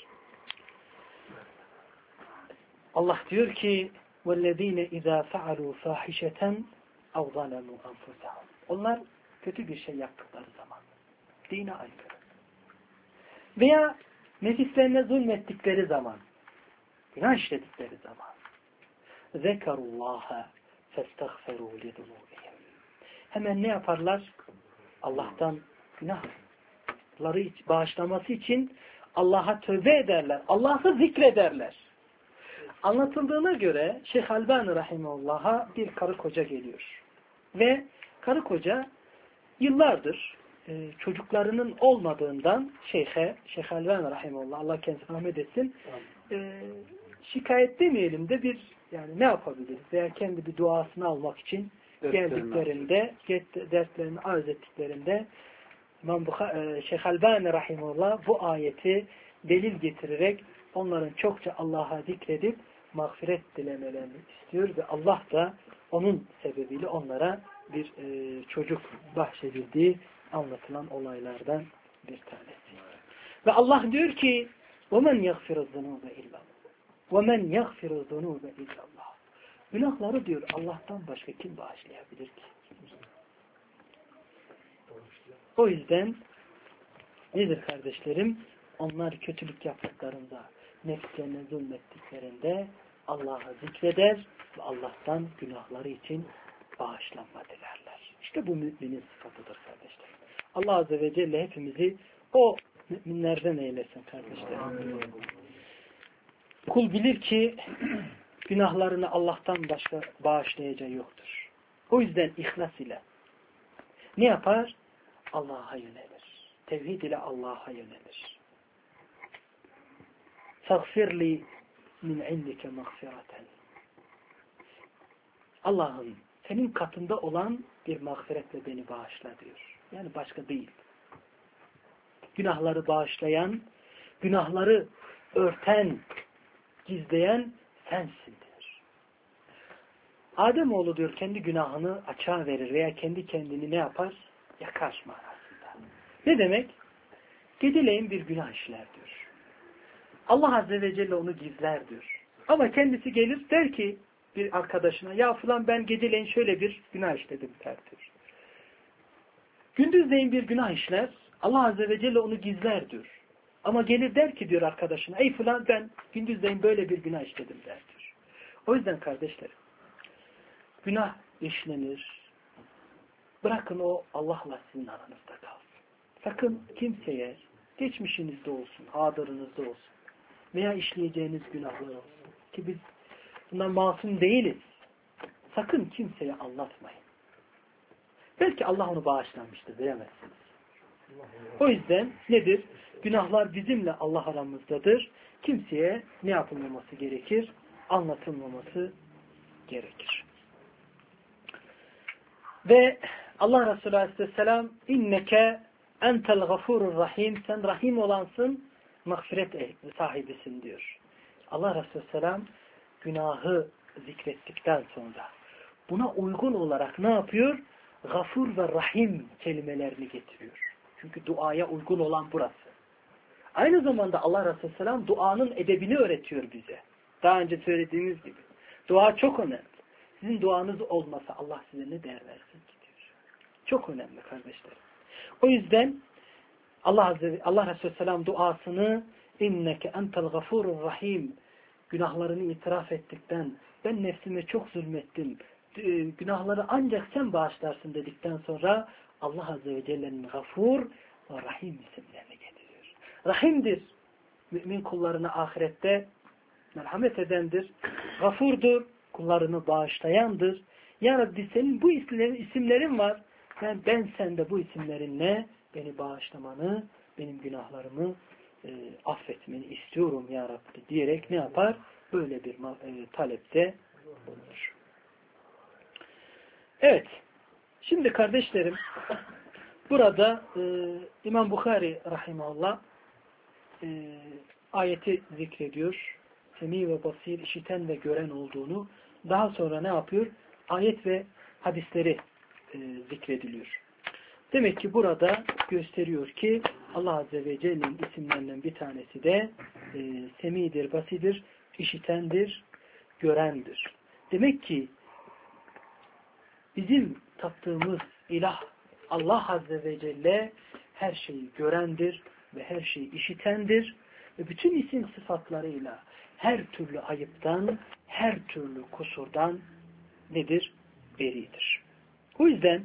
Allah diyor ki وَالَّذ۪ينَ اِذَا فَعَلُوا فَاحِشَةً اَوْ ظَلَمُوا أَنْفُسَهُمْ. Onlar kötü bir şey yaptıkları zaman, dine aykırı veya nefislerine zulmettikleri zaman, günah işledikleri zaman, ذَكَرُوا اللّٰهَ فَاسْتَغْفَرُوا لِذُنُوبِهِمْ. Hemen ne yaparlar? Allah'tan günahları bağışlaması için Allah'a tövbe ederler. Allah'ı zikrederler. Anlatıldığına göre Şeyh Albani Rahimullah'a bir karı koca geliyor. Ve karı koca yıllardır çocuklarının olmadığından Şeyh Albani Rahimullah, Allah kendisine rahmet etsin, şikayet demeyelim de yani ne yapabiliriz? Veya kendi bir duasını almak için geldiklerinde, dertlerini arz ettiklerinde Şeyh Albani Rahimullah bu ayeti delil getirerek onların çokça Allah'a zikredip mağfiret dilemelerini istiyor ve Allah da onun sebebiyle onlara bir çocuk bahşedildiği anlatılan olaylardan bir tanesi. Ve Allah diyor ki وَمَنْ يَغْفِرُ الذُّنُوبَ اِلَّا وَمَنْ يَغْفِرُ الذُّنُوبَ اِلَّا اللّٰهِ. Günahları diyor Allah'tan başka kim bağışlayabilir ki? O yüzden nedir kardeşlerim? Onlar kötülük yaptıklarında, nefslerine zulmettiklerinde Allah'ı zikreder ve Allah'tan günahları için bağışlanma dilerler. İşte bu müminin sıfatıdır kardeşler. Allah Azze ve Celle hepimizi o müminlerden eylesin kardeşlerim. Kul bilir ki günahlarını Allah'tan başka bağışlayacağı yoktur. O yüzden ihlas ile ne yapar? Allah'a yönelir. Tevhid ile Allah'a yönelir. Sağfirli min indike mağfireten. Allah'ım senin katında olan bir mağfiretle beni bağışla diyor. Yani başka değil. Günahları bağışlayan, günahları örten, gizleyen sensin diyor. Ademoğlu diyor kendi günahını açığa verir veya kendi kendini ne yapar? Yakar manasında. Ne demek? Geceleyin bir günah işler diyor. Allah Azze ve Celle onu gizler diyor. Ama kendisi gelir der ki bir arkadaşına ya falan ben geceleyin şöyle bir günah işledim der diyor. Gündüzleyin bir günah işler. Allah Azze ve Celle onu gizler diyor. Ama gelir der ki diyor arkadaşına ey falan ben gündüzleyin böyle bir günah işledim der diyor. O yüzden kardeşlerim günah işlenir. Bırakın o Allah'la sizin aranızda kalsın. Sakın kimseye geçmişinizde olsun, hadırınızda olsun veya işleyeceğiniz günahlar olsun ki biz bundan masum değiliz. Sakın kimseye anlatmayın. Belki Allah onu bağışlamıştır, bilemezsiniz. O yüzden nedir? Günahlar bizimle Allah aramızdadır. Kimseye ne yapılmaması gerekir? Anlatılmaması gerekir. Ve Allah Resulü Aleyhisselam inneke entel gafurur rahim, sen rahim olansın, mağfiret sahibisin diyor. Allah Resulü Aleyhisselam günahı zikrettikten sonra buna uygun olarak ne yapıyor? Gafur ve rahim kelimelerini getiriyor. Çünkü duaya uygun olan burası. Aynı zamanda Allah Resulü Aleyhisselam duanın edebini öğretiyor bize. Daha önce söylediğimiz gibi. Dua çok önemli. Sizin duanız olmasa Allah size ne değer versin ki diyor. Çok önemli kardeşlerim. O yüzden Allah Resulü Aleyhisselam duasını inneke entel gafurur rahim, günahlarını itiraf ettikten, ben nefsime çok zulmettim, günahları ancak sen bağışlarsın dedikten sonra Allah Azze ve Celle'nin gafur ve rahim isimlerini getiriyor. Rahimdir. Mümin kullarına ahirette merhamet edendir. Gafurdur. Kullarını bağışlayandır. Ya Rabbi senin bu isimlerin var. Ben sende bu isimlerinle beni bağışlamanı, benim günahlarımı affetmeni istiyorum ya Rabbi diyerek ne yapar? Böyle bir talepte bulunur. Evet. Şimdi kardeşlerim burada İmam Bukhari rahimahullah ayeti zikrediyor. Semi ve basir, işiten ve gören olduğunu. Daha sonra ne yapıyor? Ayet ve hadisleri zikrediliyor. Demek ki burada gösteriyor ki Allah Azze ve Celle'nin isimlerinden bir tanesi de semidir, basidir, işitendir, görendir. Demek ki bizim taptığımız ilah Allah Azze ve Celle her şeyi görendir ve her şeyi işitendir ve bütün isim sıfatlarıyla her türlü ayıptan, her türlü kusurdan nedir? Beridir. O yüzden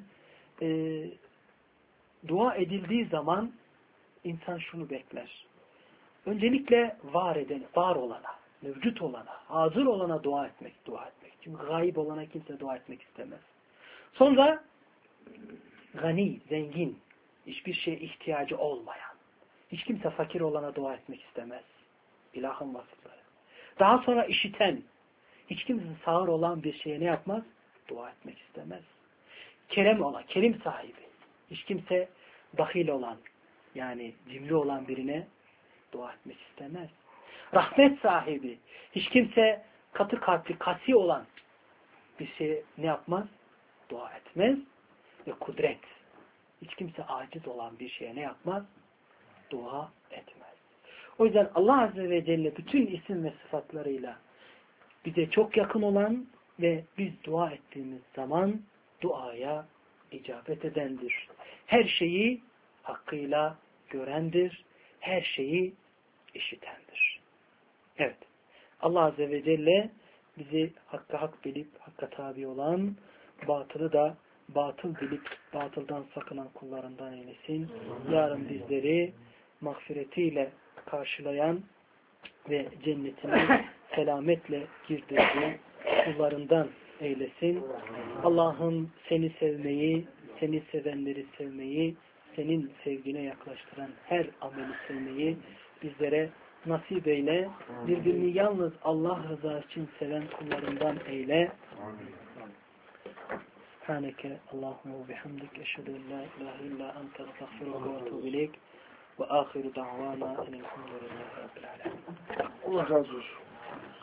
dua edildiği zaman insan şunu bekler. Öncelikle var olana, mevcut olana, hazır olana dua etmek. Çünkü gayip olana kimse dua etmek istemez. Sonra gani, zengin, hiçbir şeye ihtiyacı olmayan, hiç kimse fakir olana dua etmek istemez. İlahın vasıfları. Daha sonra işiten, hiç kimse sağır olan bir şeye ne yapmaz? Dua etmek istemez. Kerim sahibi, hiç kimse bahil olan, yani cimri olan birine dua etmek istemez. Rahmet sahibi, hiç kimse katı kalpli, kasi olan bir şeye ne yapmaz? Dua etmez. Ve kudret, hiç kimse aciz olan bir şeye ne yapmaz? Dua etmez. O yüzden Allah Azze ve Celle bütün isim ve sıfatlarıyla bize çok yakın olan ve biz dua ettiğimiz zaman duaya icabet edendir. Her şeyi hakkıyla görendir. Her şeyi işitendir. Evet. Allah Azze ve Celle bizi hakka hak bilip hakka tabi olan, batılı da batıl bilip batıldan sakınan kullarından eylesin. Yarın bizleri mağfiretiyle karşılayan ve cennetine selametle girdirdiği kullarından eylesin. Allah'ım seni sevmeyi, seni sevenleri sevmeyi, senin sevgine yaklaştıran her ameli sevmeyi bizlere nasip eyle. Birbirini yalnız Allah rızası için seven kullarından eyle. Subhaneke Allahümme ve bihamdik eşhedü en la ilahe illa ente estağfiruke ve etûbü ileyk ve âhiru da'vana enelhamdülillahi rabbil âlemin.
Allah razı olsun.